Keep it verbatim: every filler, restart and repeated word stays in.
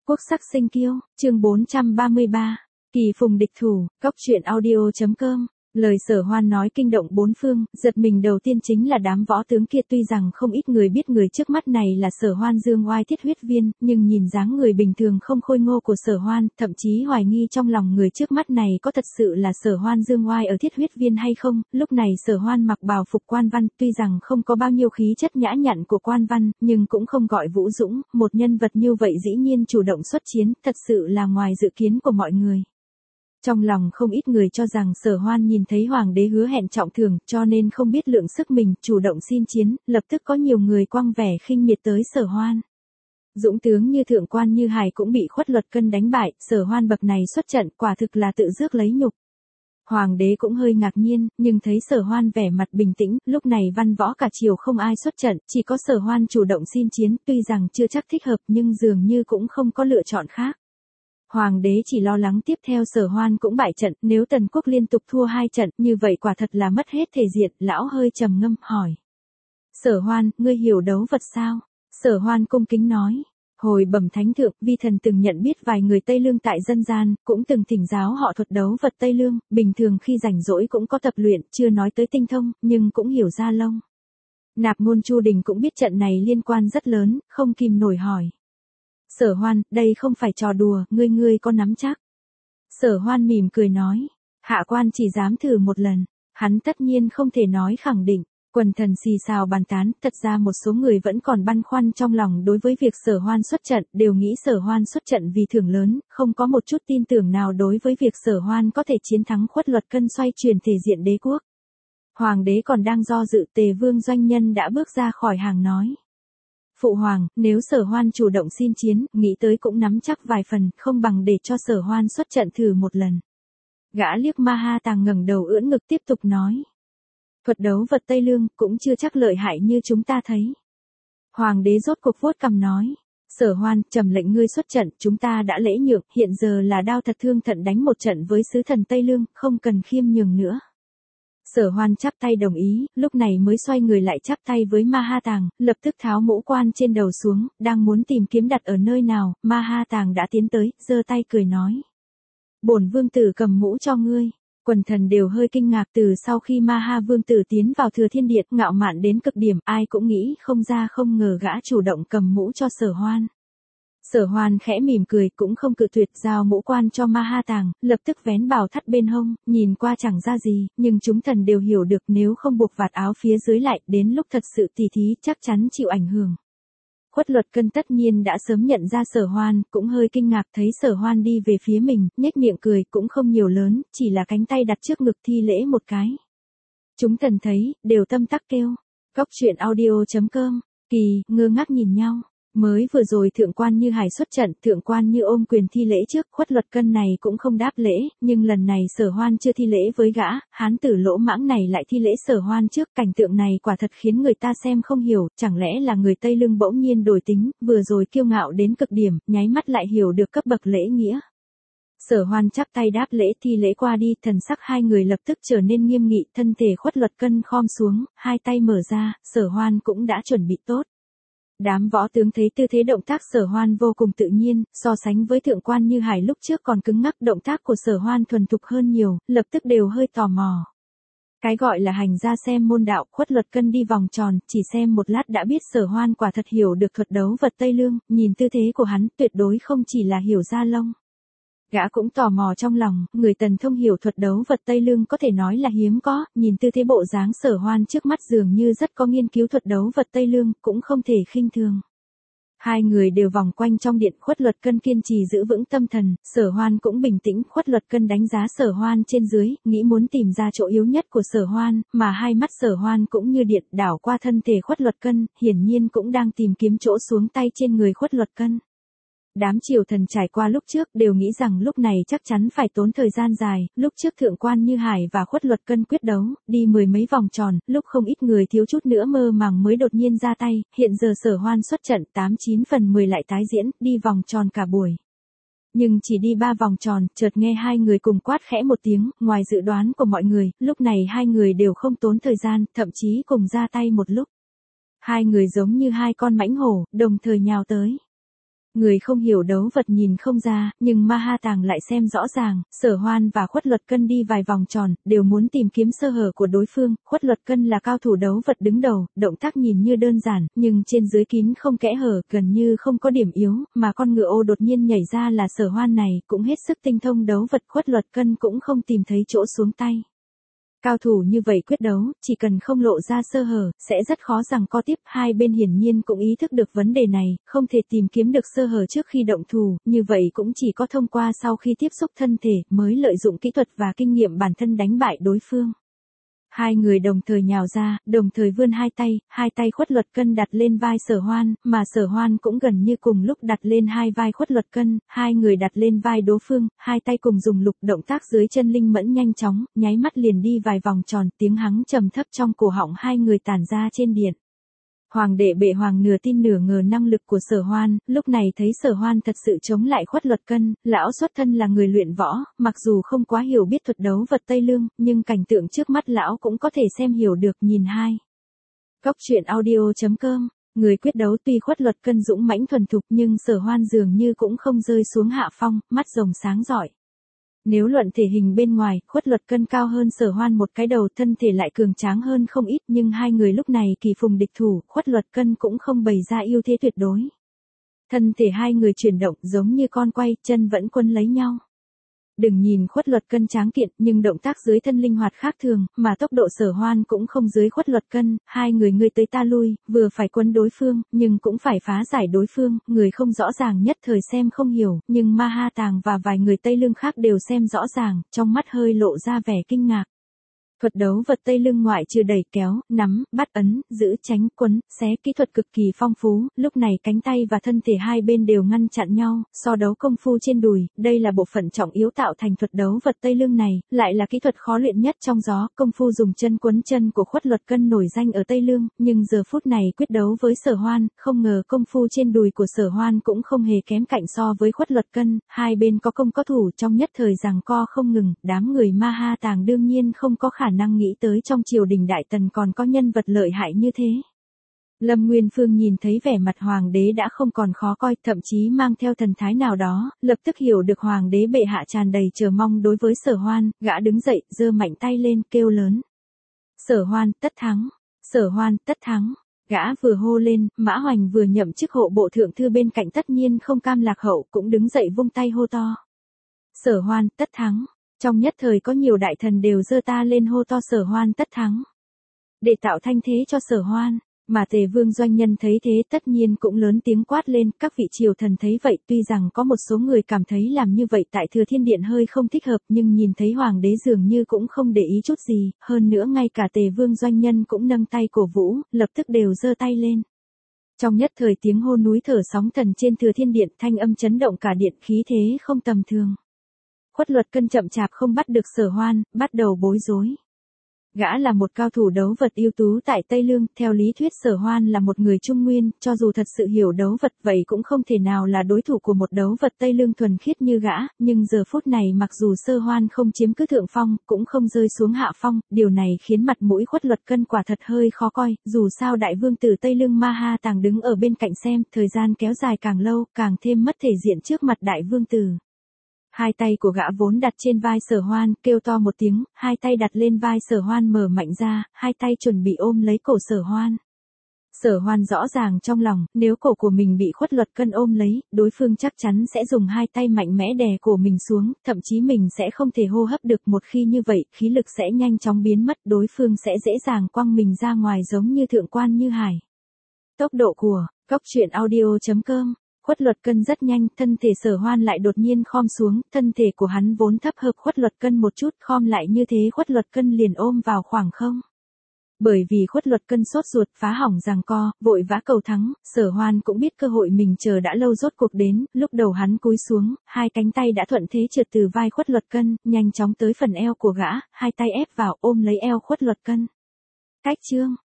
Quốc sắc sinh kiêu, chương bốn trăm ba mươi ba, kỳ phùng địch thủ, cóc truyện audio chấm com. Lời Sở Hoan nói kinh động bốn phương, giật mình đầu tiên chính là đám võ tướng kia, tuy rằng không ít người biết người trước mắt này là Sở Hoan Dương Oai Thiết Huyết Viên, nhưng nhìn dáng người bình thường không khôi ngô của Sở Hoan, thậm chí hoài nghi trong lòng người trước mắt này có thật sự là Sở Hoan Dương Oai ở Thiết Huyết Viên hay không. Lúc này Sở Hoan mặc bào phục quan văn, tuy rằng không có bao nhiêu khí chất nhã nhặn của quan văn, nhưng cũng không gọi vũ dũng, một nhân vật như vậy dĩ nhiên chủ động xuất chiến, thật sự là ngoài dự kiến của mọi người. Trong lòng không ít người cho rằng Sở Hoan nhìn thấy hoàng đế hứa hẹn trọng thưởng, cho nên không biết lượng sức mình, chủ động xin chiến, lập tức có nhiều người quăng vẻ khinh miệt tới Sở Hoan. Dũng tướng như thượng quan Như Hải cũng bị Khuất Luật Cân đánh bại, Sở Hoan bậc này xuất trận, quả thực là tự rước lấy nhục. Hoàng đế cũng hơi ngạc nhiên, nhưng thấy Sở Hoan vẻ mặt bình tĩnh, lúc này văn võ cả triều không ai xuất trận, chỉ có Sở Hoan chủ động xin chiến, tuy rằng chưa chắc thích hợp nhưng dường như cũng không có lựa chọn khác. Hoàng đế chỉ lo lắng tiếp theo Sở Hoan cũng bại trận, nếu Tần quốc liên tục thua hai trận, như vậy quả thật là mất hết thể diện, lão hơi trầm ngâm, hỏi. Sở Hoan, ngươi hiểu đấu vật sao? Sở Hoan cung kính nói. Hồi bẩm thánh thượng, vi thần từng nhận biết vài người Tây Lương tại dân gian, cũng từng thỉnh giáo họ thuật đấu vật Tây Lương, bình thường khi rảnh rỗi cũng có tập luyện, chưa nói tới tinh thông, nhưng cũng hiểu ra lông. Nạp Môn Chu Đình cũng biết trận này liên quan rất lớn, không kìm nổi hỏi. Sở Hoan, đây không phải trò đùa, ngươi ngươi có nắm chắc. Sở Hoan mỉm cười nói, hạ quan chỉ dám thử một lần, hắn tất nhiên không thể nói khẳng định. Quần thần xì xào bàn tán, thật ra một số người vẫn còn băn khoăn trong lòng đối với việc Sở Hoan xuất trận, đều nghĩ Sở Hoan xuất trận vì thưởng lớn, không có một chút tin tưởng nào đối với việc Sở Hoan có thể chiến thắng Khuất Luật Cân xoay chuyển thể diện đế quốc. Hoàng đế còn đang do dự, Tề Vương Doanh Nhân đã bước ra khỏi hàng nói. Phụ hoàng, nếu Sở Hoan chủ động xin chiến, nghĩ tới cũng nắm chắc vài phần, không bằng để cho Sở Hoan xuất trận thử một lần. Gã liếc Ma Ha Tàng ngẩng đầu ưỡn ngực tiếp tục nói. Thuật đấu vật Tây Lương cũng chưa chắc lợi hại như chúng ta thấy. Hoàng đế rốt cuộc vuốt cằm nói. Sở Hoan, trầm lệnh ngươi xuất trận, chúng ta đã lễ nhượng, hiện giờ là đao thật thương thận đánh một trận với sứ thần Tây Lương, không cần khiêm nhường nữa. Sở Hoan chắp tay đồng ý, lúc này mới xoay người lại chắp tay với Ma Ha Tàng, lập tức tháo mũ quan trên đầu xuống, đang muốn tìm kiếm đặt ở nơi nào, Ma Ha Tàng đã tiến tới, giơ tay cười nói. Bổn vương tử cầm mũ cho ngươi. Quần thần đều hơi kinh ngạc, từ sau khi Ma Ha vương tử tiến vào Thừa Thiên Điện, ngạo mạn đến cực điểm, ai cũng nghĩ không ra không ngờ gã chủ động cầm mũ cho Sở Hoan. Sở Hoan khẽ mỉm cười, cũng không cự tuyệt, giao mũ quan cho Ma Ha Tàng, lập tức vén bào thắt bên hông, nhìn qua chẳng ra gì, nhưng chúng thần đều hiểu được nếu không buộc vạt áo phía dưới lại, đến lúc thật sự tỉ thí chắc chắn chịu ảnh hưởng. Khuất Luật Cân tất nhiên đã sớm nhận ra Sở Hoan, cũng hơi kinh ngạc thấy Sở Hoan đi về phía mình, nhếch miệng cười, cũng không nhiều lớn, chỉ là cánh tay đặt trước ngực thi lễ một cái. Chúng thần thấy, đều tâm tắc kêu. Cóc truyện audio chấm com, kỳ, ngơ ngác nhìn nhau. Mới vừa rồi thượng quan Như Hải xuất trận, thượng quan Như ôm quyền thi lễ trước, Khuất Luật Cân này cũng không đáp lễ, nhưng lần này Sở Hoan chưa thi lễ với gã, hán tử lỗ mãng này lại thi lễ Sở Hoan trước, cảnh tượng này quả thật khiến người ta xem không hiểu, chẳng lẽ là người Tây Lương bỗng nhiên đổi tính, vừa rồi kiêu ngạo đến cực điểm, nháy mắt lại hiểu được cấp bậc lễ nghĩa. Sở Hoan chắp tay đáp lễ, thi lễ qua đi, thần sắc hai người lập tức trở nên nghiêm nghị, thân thể Khuất Luật Cân khom xuống, hai tay mở ra, Sở Hoan cũng đã chuẩn bị tốt. Đám võ tướng thấy tư thế động tác Sở Hoan vô cùng tự nhiên, so sánh với thượng quan Như Hải lúc trước còn cứng ngắc, động tác của Sở Hoan thuần thục hơn nhiều, lập tức đều hơi tò mò. Cái gọi là hành ra xem môn đạo, Khuất Luật Cân đi vòng tròn, chỉ xem một lát đã biết Sở Hoan quả thật hiểu được thuật đấu vật Tây Lương, nhìn tư thế của hắn tuyệt đối không chỉ là hiểu ra lông. Gã cũng tò mò trong lòng, người Tần thông hiểu thuật đấu vật Tây Lương có thể nói là hiếm có, nhìn tư thế bộ dáng Sở Hoan trước mắt dường như rất có nghiên cứu thuật đấu vật Tây Lương, cũng không thể khinh thường. Hai người đều vòng quanh trong điện, Khuất Luật Cân kiên trì giữ vững tâm thần, Sở Hoan cũng bình tĩnh, Khuất Luật Cân đánh giá Sở Hoan trên dưới, nghĩ muốn tìm ra chỗ yếu nhất của Sở Hoan, mà hai mắt Sở Hoan cũng như điện đảo qua thân thể Khuất Luật Cân, hiển nhiên cũng đang tìm kiếm chỗ xuống tay trên người Khuất Luật Cân. Đám triều thần trải qua lúc trước đều nghĩ rằng lúc này chắc chắn phải tốn thời gian dài, lúc trước thượng quan Như Hải và Khuất Luật Cân quyết đấu, đi mười mấy vòng tròn, lúc không ít người thiếu chút nữa mơ màng mới đột nhiên ra tay, hiện giờ Sở Hoan xuất trận tám chín phần mười lại tái diễn, đi vòng tròn cả buổi. Nhưng chỉ đi ba vòng tròn, chợt nghe hai người cùng quát khẽ một tiếng, ngoài dự đoán của mọi người, lúc này hai người đều không tốn thời gian, thậm chí cùng ra tay một lúc. Hai người giống như hai con mãnh hổ, đồng thời nhào tới. Người không hiểu đấu vật nhìn không ra, nhưng Ma Ha Tàng lại xem rõ ràng, Sở Hoan và Khuất Luật Cân đi vài vòng tròn, đều muốn tìm kiếm sơ hở của đối phương, Khuất Luật Cân là cao thủ đấu vật đứng đầu, động tác nhìn như đơn giản, nhưng trên dưới kín không kẽ hở, gần như không có điểm yếu, mà con ngựa ô đột nhiên nhảy ra là Sở Hoan này, cũng hết sức tinh thông đấu vật, Khuất Luật Cân cũng không tìm thấy chỗ xuống tay. Cao thủ như vậy quyết đấu, chỉ cần không lộ ra sơ hở, sẽ rất khó giằng co tiếp. Hai bên hiển nhiên cũng ý thức được vấn đề này, không thể tìm kiếm được sơ hở trước khi động thủ, như vậy cũng chỉ có thông qua sau khi tiếp xúc thân thể, mới lợi dụng kỹ thuật và kinh nghiệm bản thân đánh bại đối phương. Hai người đồng thời nhào ra, đồng thời vươn hai tay, hai tay Khuất Luật Cân đặt lên vai Sở Hoan, mà Sở Hoan cũng gần như cùng lúc đặt lên hai vai Khuất Luật Cân, hai người đặt lên vai đối phương, hai tay cùng dùng lực, động tác dưới chân linh mẫn nhanh chóng, nháy mắt liền đi vài vòng tròn, tiếng hắng trầm thấp trong cổ họng hai người tản ra trên điện. Hoàng đệ Bệ Hoàng nửa tin nửa ngờ năng lực của Sở Hoan, lúc này thấy Sở Hoan thật sự chống lại Khuất Luật Cân, lão xuất thân là người luyện võ, mặc dù không quá hiểu biết thuật đấu vật Tây Lương, nhưng cảnh tượng trước mắt lão cũng có thể xem hiểu được. Nhìn hai. Góc truyện audio chấm com. Người quyết đấu tuy Khuất Luật Cân dũng mãnh thuần thục nhưng Sở Hoan dường như cũng không rơi xuống hạ phong, mắt rồng sáng rọi. Nếu luận thể hình bên ngoài, Khuất Luật Cân cao hơn Sở Hoan một cái đầu, thân thể lại cường tráng hơn không ít, nhưng hai người lúc này kỳ phùng địch thủ, Khuất Luật Cân cũng không bày ra ưu thế tuyệt đối. Thân thể hai người chuyển động giống như con quay, chân vẫn quấn lấy nhau. Đừng nhìn Khuất Luật Cân tráng kiện, nhưng động tác dưới thân linh hoạt khác thường, mà tốc độ Sở Hoan cũng không dưới Khuất Luật Cân, hai người ngươi tới ta lui, vừa phải quấn đối phương, nhưng cũng phải phá giải đối phương, người không rõ ràng nhất thời xem không hiểu, nhưng Ma Ha Tàng và vài người Tây Lương khác đều xem rõ ràng, trong mắt hơi lộ ra vẻ kinh ngạc. Thuật đấu vật Tây Lương ngoại trừ đẩy kéo, nắm, bắt ấn, giữ tránh, quấn, xé, kỹ thuật cực kỳ phong phú, lúc này cánh tay và thân thể hai bên đều ngăn chặn nhau, so đấu công phu trên đùi, đây là bộ phận trọng yếu tạo thành thuật đấu vật Tây Lương này, lại là kỹ thuật khó luyện nhất trong gió, công phu dùng chân quấn chân của Khuất Luật Cân nổi danh ở Tây Lương, nhưng giờ phút này quyết đấu với Sở Hoan, không ngờ công phu trên đùi của Sở Hoan cũng không hề kém cạnh so với Khuất Luật Cân, hai bên có công có thủ trong nhất thời giằng co không ngừng, đám người Ma Ha Tàng đương nhiên không có khả năng nghĩ tới trong triều đình Đại Tần còn có nhân vật lợi hại như thế. Lâm Nguyên Phương nhìn thấy vẻ mặt hoàng đế đã không còn khó coi, thậm chí mang theo thần thái nào đó, lập tức hiểu được hoàng đế bệ hạ tràn đầy chờ mong đối với Sở Hoan, gã đứng dậy, giơ mạnh tay lên, kêu lớn. Sở Hoan, tất thắng! Sở Hoan, tất thắng! Gã vừa hô lên, Mã Hoành vừa nhậm chức hộ bộ thượng thư bên cạnh tất nhiên không cam lạc hậu, cũng đứng dậy vung tay hô to. Sở Hoan, tất thắng! Trong nhất thời có nhiều đại thần đều giơ ta lên hô to Sở Hoan tất thắng. Để tạo thanh thế cho Sở Hoan, mà Tề Vương doanh nhân thấy thế tất nhiên cũng lớn tiếng quát lên, các vị triều thần thấy vậy, tuy rằng có một số người cảm thấy làm như vậy tại Thừa Thiên Điện hơi không thích hợp, nhưng nhìn thấy hoàng đế dường như cũng không để ý chút gì, hơn nữa ngay cả Tề Vương doanh nhân cũng nâng tay cổ vũ, lập tức đều giơ tay lên. Trong nhất thời tiếng hô núi thở sóng thần trên Thừa Thiên Điện, thanh âm chấn động cả điện, khí thế không tầm thường. Khuất Luật Cân chậm chạp không bắt được Sở Hoan, bắt đầu bối rối. Gã là một cao thủ đấu vật ưu tú tại Tây Lương, theo lý thuyết Sở Hoan là một người Trung Nguyên, cho dù thật sự hiểu đấu vật vậy cũng không thể nào là đối thủ của một đấu vật Tây Lương thuần khiết như gã, nhưng giờ phút này mặc dù Sở Hoan không chiếm cứ thượng phong, cũng không rơi xuống hạ phong, điều này khiến mặt mũi Khuất Luật Cân quả thật hơi khó coi, dù sao đại vương tử Tây Lương Ma Ha Tàng đứng ở bên cạnh xem, thời gian kéo dài càng lâu, càng thêm mất thể diện trước mặt đại vương tử. Hai tay của gã vốn đặt trên vai Sở Hoan, kêu to một tiếng, hai tay đặt lên vai Sở Hoan mở mạnh ra, hai tay chuẩn bị ôm lấy cổ Sở Hoan. Sở Hoan rõ ràng trong lòng, nếu cổ của mình bị Khuất Luật Cân ôm lấy, đối phương chắc chắn sẽ dùng hai tay mạnh mẽ đè cổ mình xuống, thậm chí mình sẽ không thể hô hấp được, một khi như vậy, khí lực sẽ nhanh chóng biến mất, đối phương sẽ dễ dàng quăng mình ra ngoài giống như thượng quan Như Hải. Tốc độ của góc truyện audio chấm com. Khuất Luật Cân rất nhanh, thân thể Sở Hoan lại đột nhiên khom xuống, thân thể của hắn vốn thấp hợp Khuất Luật Cân một chút, khom lại như thế Khuất Luật Cân liền ôm vào khoảng không. Bởi vì Khuất Luật Cân sốt ruột, phá hỏng giằng co, vội vã cầu thắng, Sở Hoan cũng biết cơ hội mình chờ đã lâu rốt cuộc đến, lúc đầu hắn cúi xuống, hai cánh tay đã thuận thế trượt từ vai Khuất Luật Cân, nhanh chóng tới phần eo của gã, hai tay ép vào ôm lấy eo Khuất Luật Cân. Cách chương